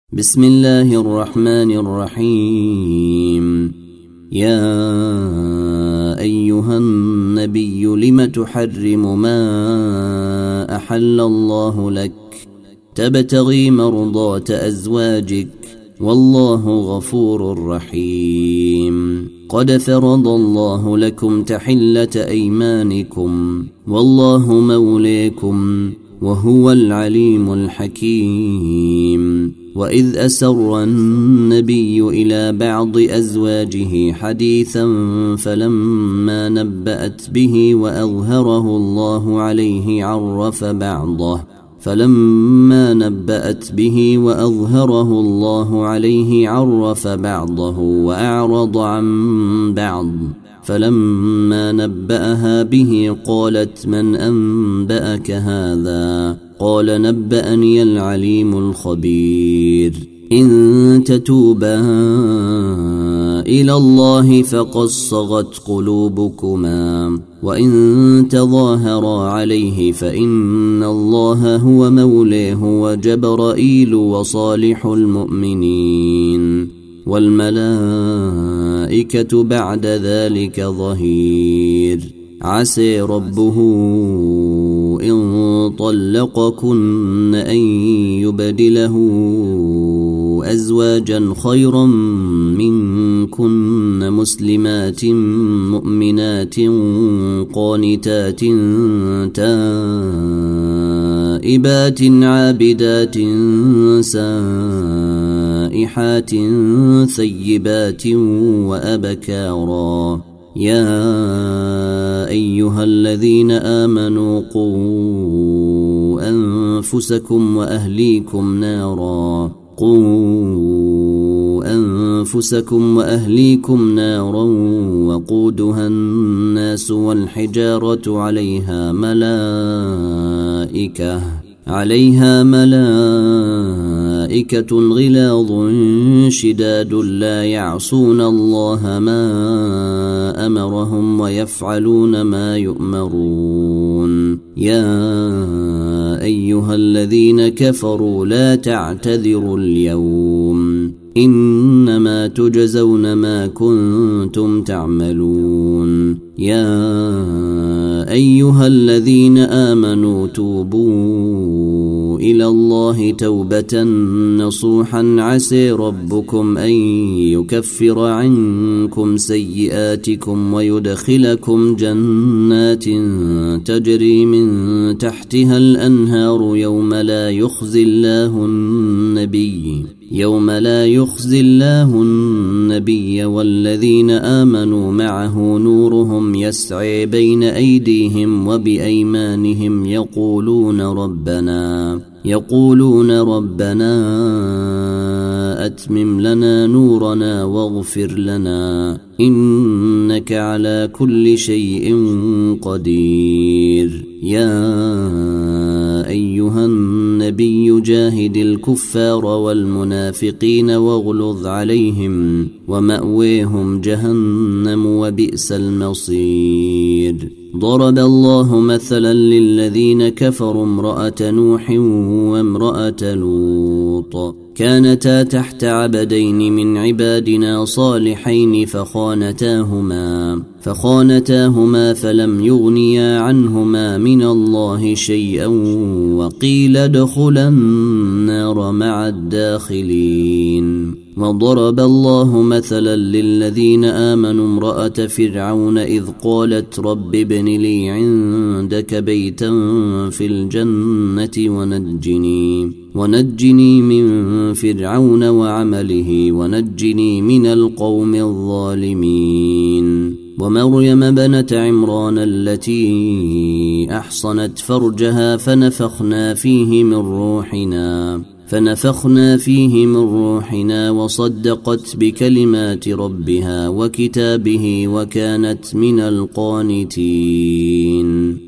بسم الله الرحمن الرحيم. يا أيها النبي لم تحرم ما أحل الله لك تبتغي مرضات أزواجك والله غفور رحيم. قد فرض الله لكم تحلة أيمانكم والله موليكم وهو العليم الحكيم. وإذ أسر النبي إلى بعض أزواجه حديثا فلما نبأت به وأظهره الله عليه عرف بعضه وأعرض عن بعض. فلما نبأها به قالت من أنبأك هذا؟ قال نبأني العليم الخبير. إن تتوبا إلى الله فقد صغت قلوبكما وإن تظاهرا عليه فإن الله هو مولاه وجبرائيل وصالح المؤمنين والملائكة بعد ذلك ظهير. عسى ربه إن طلقكن أن يبدله أزواجا خيرا منكن مسلمات مؤمنات قانتات تائبات عابدات سائحات ثيبات وأبكارا. يا أيها الذين آمنوا قوا أنفسكم وأهليكم نارا وقودها الناس والحجارة عليها ملائكة غلاظ شداد لا يعصون الله ما أمرهم ويفعلون ما يؤمرون. يا أيها الذين كفروا لا تعتذروا اليوم إنما تجزون ما كنتم تعملون. يا أيها الذين آمنوا توبوا إلى الله توبة نصوحا عسى ربكم أن يكفر عنكم سيئاتكم ويدخلكم جنات تجري من تحتها الأنهار يوم لا يخزي الله النبي والذين آمنوا معه نورهم يسعي بين أيديهم وبأيمانهم يقولون ربنا أتمم لنا نورنا واغفر لنا إنك على كل شيء قدير. يا أيها النبي جاهد الكفار والمنافقين واغلظ عليهم ومأويهم جهنم وبئس المصير. ضرب الله مثلا للذين كفروا امرأة نوح وامرأة لوط كانتا تحت عبدين من عبادنا صالحين فخانتاهما فلم يغنيا عنهما من الله شيئا وقيل ادخلا النار مع الداخلين. وضرب الله مثلا للذين آمنوا امرأة فرعون إذ قالت رب ابن لي عندك بيتا في الجنة ونجني من فرعون وعمله ونجني من القوم الظالمين. ومريم ابنة عمران التي أحصنت فرجها فنفخنا فيه من روحنا وصدقت بكلمات ربها وكتابه وكانت من القانتين.